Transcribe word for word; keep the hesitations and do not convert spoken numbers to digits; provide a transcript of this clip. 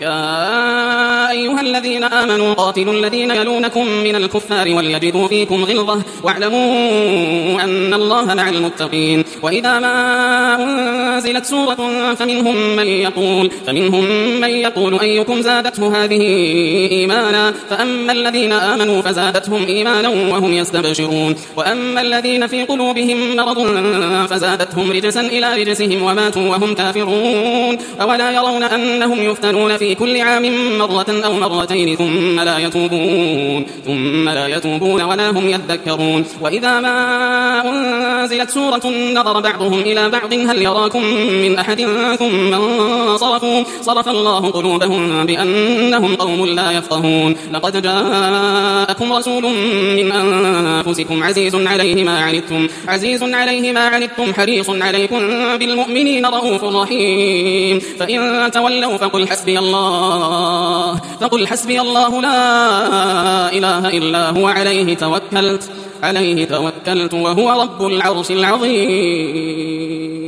يا أيها الذين آمنوا قاتلوا الذين يلونكم من الكفار وليجدوا فيكم غلظة واعلموا أن الله مع المتقين. وإذا ما أنزلت سورة فمنهم من يقول فمنهم من يقول أيكم زادته هذه إيمانا فأما الذين آمنوا فزادتهم إيمانا وهم يستبشرون وأما الذين في قلوبهم مرض فزادتهم رجسا إلى رجسهم وماتوا وهم كافرون. أولا يرون أنهم يفتنون في كل عام مرة أو مرتين ثم لا يتوبون ثم لا يتوبون ولا هم يذكرون. وإذا ما أنزلت سورة نظر بعضهم إلى بعض هل يراكم من أحد ثم انصرفوا صرف الله قلوبهم بأنهم قوم لا يفقهون. لقد جاءكم رسول من أنفسكم عزيز عليه ما عنتم عزيز عليه ما عنتم حريص عليكم بالمؤمنين رؤوف رحيم. فإن تولوا فقل حسبي الله فقل حسبي الله لا إله إلا هو عليه توكلت عليه توكلت وهو رب العرش العظيم.